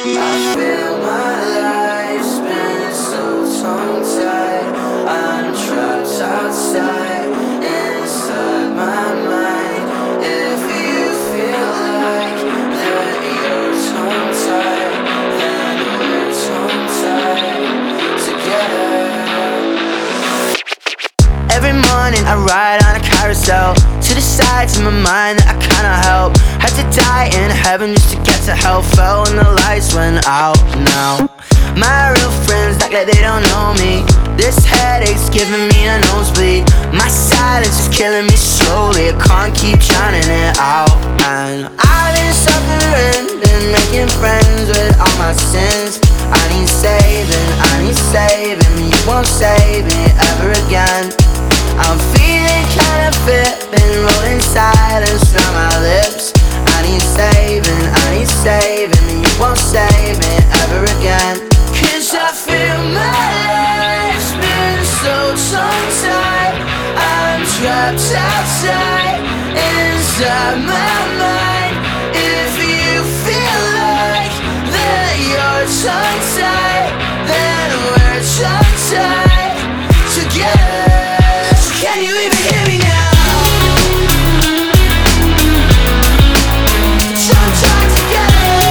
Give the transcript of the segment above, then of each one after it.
I feel my life spinning so tongue-tied. I'm trapped outside, inside my mind. If you feel like that you're tongue-tied, then we're tongue-tied together. Every morning I ride on a carousel to the sides of my mind that I cannot help. Had to die in heaven just to get to hell. Fell when the lights went out now. My real friends act like they don't know me. This headache's giving me a nosebleed. My silence is killing me slowly. I can't keep drowning it out. And I've been suffering and making friends with all my sins. I need saving, I need saving. You won't save me ever again. I'm feeling kinda fit, been rolling silence from my lips. I need saving, I need saving. You won't save me ever again. Cause I feel my life's been so tongue-tied. I'm trapped outside, inside my mind. If you feel like that you're tongue-tied, then we're tongue-tied together. Can you even hear me now? Tongue-tied together.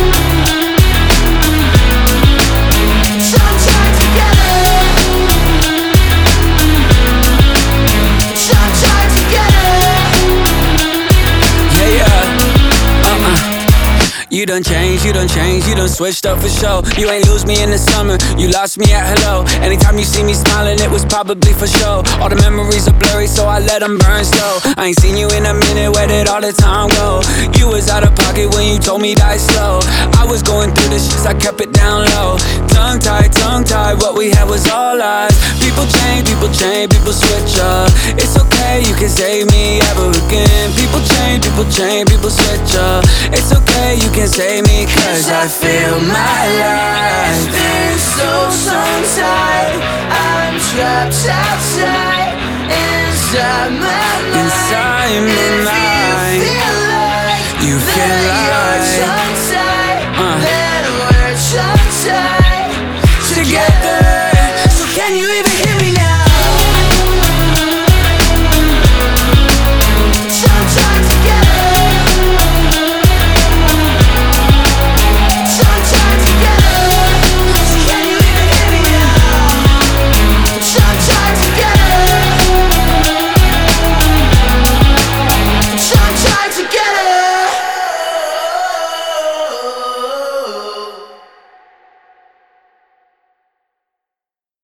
Tongue-tied together. Tongue-tied together. You done changed, you done switched up for show. You ain't lose me in the summer, you lost me at hello. Anytime you see me smiling, it was probably for show. All the memories are blurry, so I let them burn slow. I ain't seen you in a minute, where did all the time go? You was out of pocket when you told me die slow. I was going through the shits, I kept it down low. Tongue-tied, what we had was all lies. People change, people switch up. It's okay, you can save me ever again. People change, people switch up. It's okay, you can save me, cause I feel my life Been so tongue-tied, I'm trapped outside, inside my mind. inside my mind. You feel like You feel like